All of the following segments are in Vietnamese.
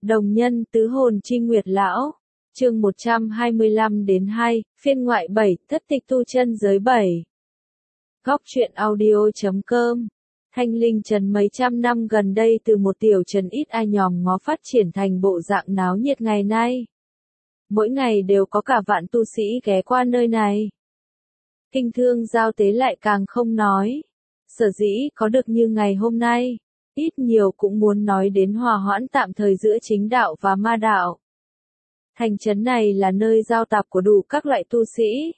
Đồng nhân tứ hồn chi nguyệt lão. Chương 125-2, phiên ngoại 7, thất tịch tu chân giới 7. Góc truyện audio.com. Thanh Linh Trấn mấy trăm năm gần đây từ một tiểu trấn ít ai nhòm ngó phát triển thành bộ dạng náo nhiệt ngày nay. Mỗi ngày đều có cả vạn tu sĩ ghé qua nơi này. Kinh thương giao tế lại càng không nói. Sở dĩ có được như ngày hôm nay, ít nhiều cũng muốn nói đến hòa hoãn tạm thời giữa chính đạo và ma đạo. Thành trấn này là nơi giao tạp của đủ các loại tu sĩ.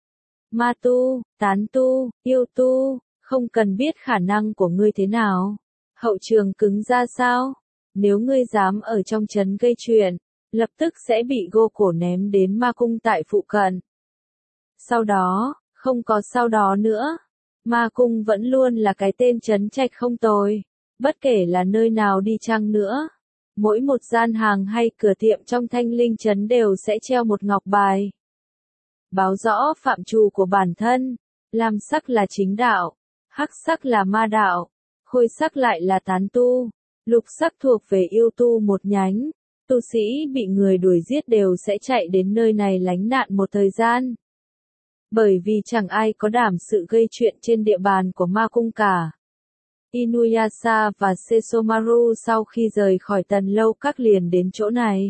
Ma tu, tán tu, yêu tu, không cần biết khả năng của ngươi thế nào, hậu trường cứng ra sao. Nếu ngươi dám ở trong trấn gây chuyện, lập tức sẽ bị gô cổ ném đến ma cung tại phụ cận. Sau đó, không có sau đó nữa. Ma cung vẫn luôn là cái tên trấn trạch không tồi, bất kể là nơi nào đi chăng nữa. Mỗi một gian hàng hay cửa tiệm trong Thanh Linh Trấn đều sẽ treo một ngọc bài, báo rõ phạm trù của bản thân. Lam sắc là chính đạo, hắc sắc là ma đạo, khôi sắc lại là tán tu, lục sắc thuộc về yêu tu một nhánh. Tu sĩ bị người đuổi giết đều sẽ chạy đến nơi này lánh nạn một thời gian. Bởi vì chẳng ai có đảm sự gây chuyện trên địa bàn của ma cung cả. Inuyasha và Sesomaru sau khi rời khỏi Tần Lâu Các liền đến chỗ này.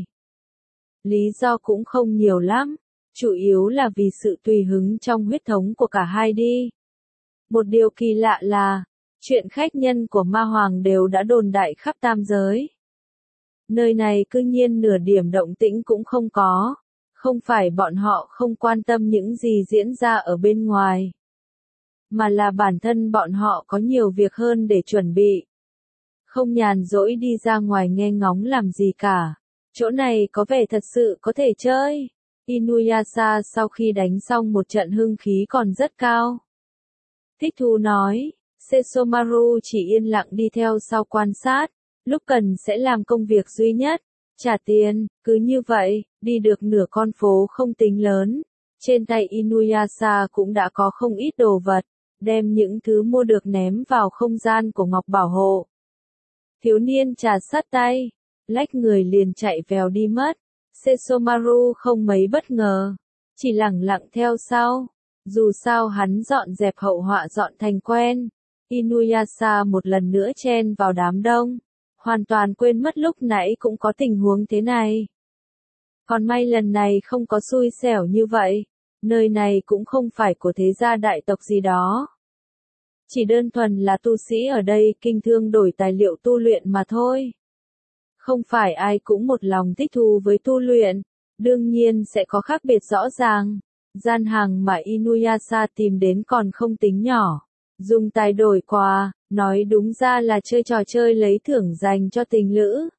Lý do cũng không nhiều lắm, chủ yếu là vì sự tùy hứng trong huyết thống của cả hai đi. Một điều kỳ lạ là, chuyện khách nhân của ma hoàng đều đã đồn đại khắp tam giới. Nơi này cư nhiên nửa điểm động tĩnh cũng không có, không phải bọn họ không quan tâm những gì diễn ra ở bên ngoài, mà là bản thân bọn họ có nhiều việc hơn để chuẩn bị. Không nhàn rỗi đi ra ngoài nghe ngóng làm gì cả. Chỗ này có vẻ thật sự có thể chơi. Inuyasha sau khi đánh xong một trận hưng khí còn rất cao. Thích thú nói, Sesomaru chỉ yên lặng đi theo sau quan sát, lúc cần sẽ làm công việc duy nhất, trả tiền. Cứ như vậy, đi được nửa con phố không tính lớn. Trên tay Inuyasha cũng đã có không ít đồ vật, đem những thứ mua được ném vào không gian của ngọc bảo hộ. Thiếu niên trà sát tay, lách người liền chạy vèo đi mất. Sesomaru không mấy bất ngờ, chỉ lẳng lặng theo sau. Dù sao hắn dọn dẹp hậu họa dọn thành quen. Inuyasha một lần nữa chen vào đám đông, hoàn toàn quên mất lúc nãy cũng có tình huống thế này. Còn may lần này không có xui xẻo như vậy. Nơi này cũng không phải của thế gia đại tộc gì đó. Chỉ đơn thuần là tu sĩ ở đây kinh thương đổi tài liệu tu luyện mà thôi. Không phải ai cũng một lòng thích thú với tu luyện, đương nhiên sẽ có khác biệt rõ ràng. Gian hàng mà Inuyasha tìm đến còn không tính nhỏ. Dùng tài đổi quà, nói đúng ra là chơi trò chơi lấy thưởng dành cho tình lữ.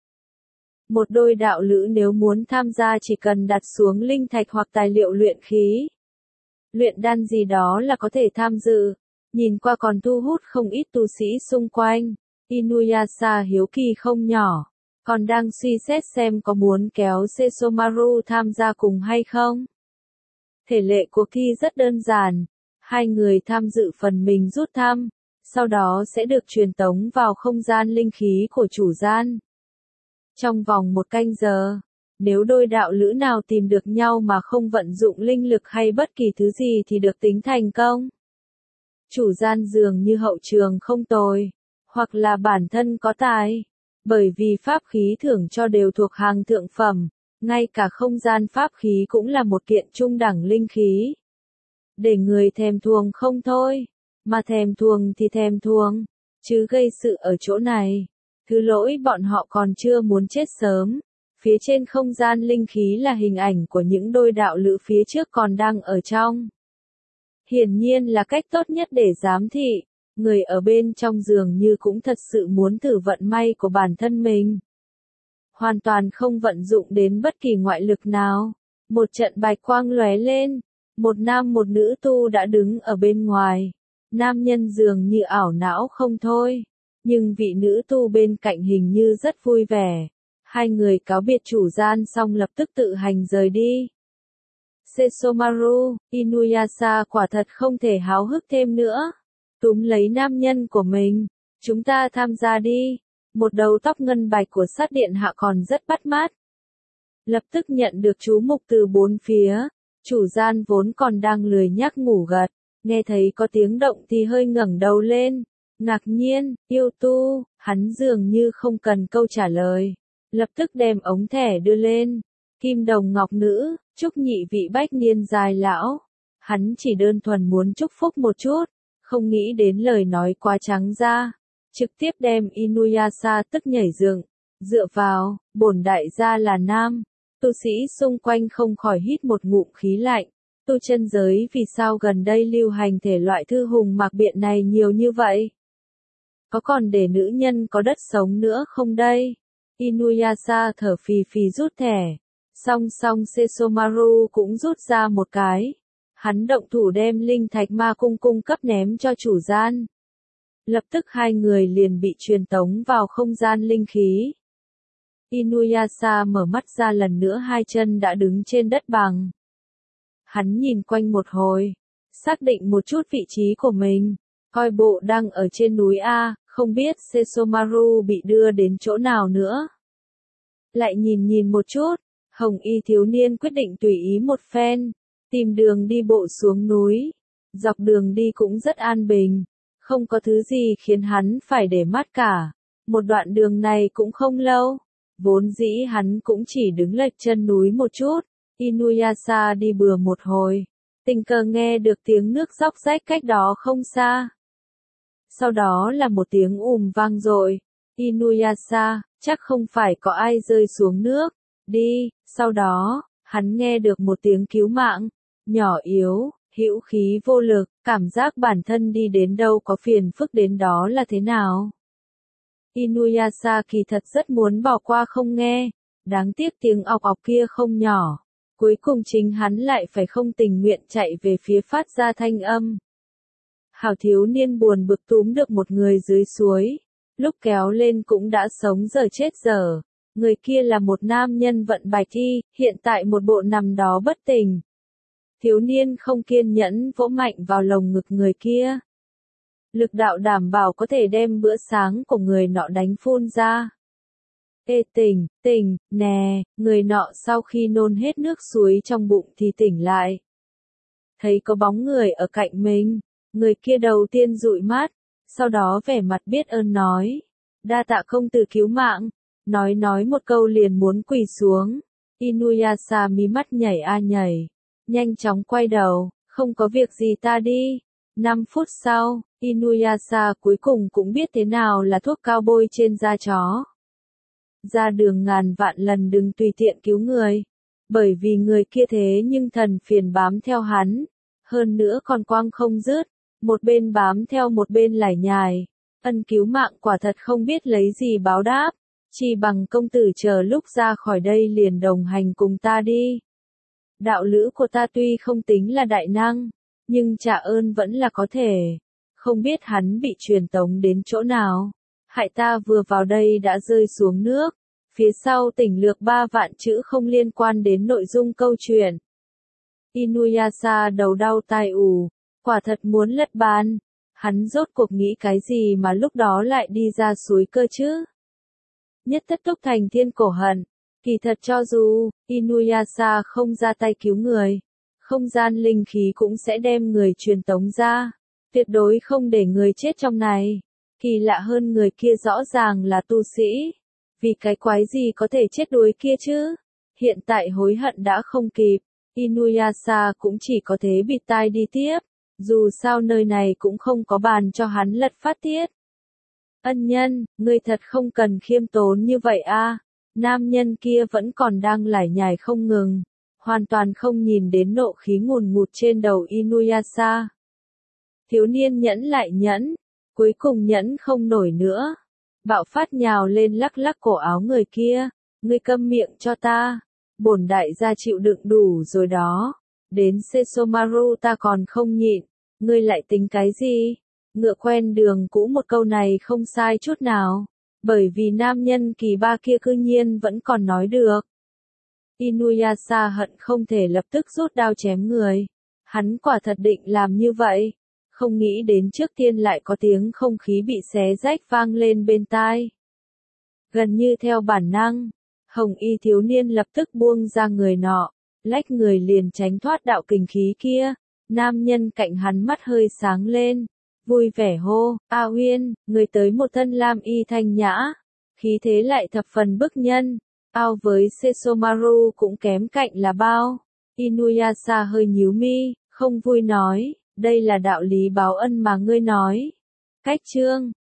Một đôi đạo lữ nếu muốn tham gia chỉ cần đặt xuống linh thạch hoặc tài liệu luyện khí, luyện đan gì đó là có thể tham dự. Nhìn qua còn thu hút không ít tu sĩ xung quanh. Inuyasha hiếu kỳ không nhỏ, còn đang suy xét xem có muốn kéo Sesomaru tham gia cùng hay không. Thể lệ cuộc thi rất đơn giản, hai người tham dự phần mình rút thăm, sau đó sẽ được truyền tống vào không gian linh khí của chủ gian. Trong vòng 1 canh giờ, nếu đôi đạo lữ nào tìm được nhau mà không vận dụng linh lực hay bất kỳ thứ gì thì được tính thành công. Chủ gian dường như hậu trường không tồi, hoặc là bản thân có tài, bởi vì pháp khí thưởng cho đều thuộc hàng thượng phẩm, ngay cả không gian pháp khí cũng là một kiện trung đẳng linh khí. Để người thèm thuồng không thôi, mà thèm thuồng thì thèm thuồng, chứ gây sự ở chỗ này. Thứ lỗi bọn họ còn chưa muốn chết sớm. Phía trên không gian linh khí là hình ảnh của những đôi đạo lữ phía trước còn đang ở trong. Hiển nhiên là cách tốt nhất để giám thị. Người ở bên trong dường như cũng thật sự muốn thử vận may của bản thân mình. Hoàn toàn không vận dụng đến bất kỳ ngoại lực nào. Một trận bạch quang lóe lên. Một nam một nữ tu đã đứng ở bên ngoài. Nam nhân dường như ảo não không thôi. Nhưng vị nữ tu bên cạnh hình như rất vui vẻ. Hai người cáo biệt chủ gian xong lập tức tự hành rời đi. Sesomaru, Inuyasha quả thật không thể háo hức thêm nữa. Túm lấy nam nhân của mình. Chúng ta tham gia đi. Một đầu tóc ngân bạch của sát điện hạ còn rất bắt mắt. Lập tức nhận được chú mục từ bốn phía, chủ gian vốn còn đang lười nhác ngủ gật, nghe thấy có tiếng động thì hơi ngẩng đầu lên, ngạc nhiên, yêu tu, hắn dường như không cần câu trả lời, lập tức đem ống thẻ đưa lên, kim đồng ngọc nữ, chúc nhị vị bách niên dài lão, hắn chỉ đơn thuần muốn chúc phúc một chút, không nghĩ đến lời nói quá trắng ra, trực tiếp đem Inuyasha tức nhảy dựng, dựa vào, bổn đại gia là nam. Tu sĩ xung quanh không khỏi hít một ngụm khí lạnh, tu chân giới vì sao gần đây lưu hành thể loại thư hùng mạc biện này nhiều như vậy? Có còn để nữ nhân có đất sống nữa không đây? Inuyasha thở phì phì rút thẻ, song song Sesomaru cũng rút ra một cái. Hắn động thủ đem linh thạch ma cung cung cấp ném cho chủ gian. Lập tức hai người liền bị truyền tống vào không gian linh khí. Inuyasha mở mắt ra lần nữa hai chân đã đứng trên đất bằng. Hắn nhìn quanh một hồi, xác định một chút vị trí của mình, coi bộ đang ở trên núi A, không biết Sesomaru bị đưa đến chỗ nào nữa. Lại nhìn một chút, hồng y thiếu niên quyết định tùy ý một phen, tìm đường đi bộ xuống núi. Dọc đường đi cũng rất an bình, không có thứ gì khiến hắn phải để mắt cả. Một đoạn đường này cũng không lâu. Vốn dĩ hắn cũng chỉ đứng lệch chân núi một chút, Inuyasha đi bừa một hồi, tình cờ nghe được tiếng nước róc rách cách đó không xa. Sau đó là một tiếng vang dội, Inuyasha, chắc không phải có ai rơi xuống nước, đi, sau đó, hắn nghe được một tiếng cứu mạng, nhỏ yếu, hữu khí vô lực, cảm giác bản thân đi đến đâu có phiền phức đến đó là thế nào. Inuyasha kỳ thật rất muốn bỏ qua không nghe, đáng tiếc tiếng ọc ọc kia không nhỏ, cuối cùng chính hắn lại phải không tình nguyện chạy về phía phát ra thanh âm. Hảo thiếu niên buồn bực túm được một người dưới suối, lúc kéo lên cũng đã sống dở chết dở, người kia là một nam nhân vận bạch y, hiện tại một bộ nằm đó bất tỉnh. Thiếu niên không kiên nhẫn vỗ mạnh vào lồng ngực người kia. Lực đạo đảm bảo có thể đem bữa sáng của người nọ đánh phun ra. Ê tỉnh, nè, người nọ sau khi nôn hết nước suối trong bụng thì tỉnh lại. Thấy có bóng người ở cạnh mình, người kia đầu tiên dụi mắt, sau đó vẻ mặt biết ơn nói. Đa tạ công tử cứu mạng, nói một câu liền muốn quỳ xuống. Inuyasha mí mắt nhảy nhảy, nhanh chóng quay đầu, không có việc gì ta đi. 5 phút sau, Inuyasha cuối cùng cũng biết thế nào là thuốc cao bôi trên da chó. Ra đường ngàn vạn lần đừng tùy tiện cứu người, bởi vì người kia thế nhưng thần phiền bám theo hắn, hơn nữa còn quang không dứt, một bên bám theo một bên lải nhải, ân cứu mạng quả thật không biết lấy gì báo đáp, chỉ bằng công tử chờ lúc ra khỏi đây liền đồng hành cùng ta đi. Đạo lữ của ta tuy không tính là đại năng, nhưng trả ơn vẫn là có thể. Không biết hắn bị truyền tống đến chỗ nào. Hại ta vừa vào đây đã rơi xuống nước. Phía sau tỉnh lược 3 vạn chữ không liên quan đến nội dung câu chuyện. Inuyasha đầu đau tai ù, quả thật muốn lật bàn. Hắn rốt cuộc nghĩ cái gì mà lúc đó lại đi ra suối cơ chứ? Nhất thất túc thành thiên cổ hận. Kỳ thật cho dù Inuyasha không ra tay cứu người, không gian linh khí cũng sẽ đem người truyền tống ra, tuyệt đối không để người chết trong này. Kỳ lạ hơn người kia rõ ràng là tu sĩ, vì cái quái gì có thể chết đuối kia chứ? Hiện tại hối hận đã không kịp, Inuyasha cũng chỉ có thế bịt tai đi tiếp, dù sao nơi này cũng không có bàn cho hắn lật phát tiết. Ân nhân, ngươi thật không cần khiêm tốn như vậy a. Nam nhân kia vẫn còn đang lải nhải không ngừng, hoàn toàn không nhìn đến nộ khí ngùn ngụt trên đầu Inuyasha. Thiếu niên nhẫn lại nhẫn, cuối cùng nhẫn không nổi nữa. Bạo phát nhào lên lắc lắc cổ áo người kia, ngươi câm miệng cho ta, bổn đại gia chịu đựng đủ rồi đó. Đến Sesomaru ta còn không nhịn, ngươi lại tính cái gì? Ngựa quen đường cũ một câu này không sai chút nào. Bởi vì nam nhân kỳ ba kia cư nhiên vẫn còn nói được. Inuyasha hận không thể lập tức rút đao chém người. Hắn quả thật định làm như vậy. Không nghĩ đến trước tiên lại có tiếng không khí bị xé rách vang lên bên tai. Gần như theo bản năng, hồng y thiếu niên lập tức buông ra người nọ, lách người liền tránh thoát đạo kình khí kia. Nam nhân cạnh hắn mắt hơi sáng lên, vui vẻ hô, A Uyên, người tới một thân lam y thanh nhã, khí thế lại thập phần bức nhân, ao với Sesomaru cũng kém cạnh là bao. Inuyasha hơi nhíu mi, không vui nói, đây là đạo lý báo ân mà ngươi nói. Cách chương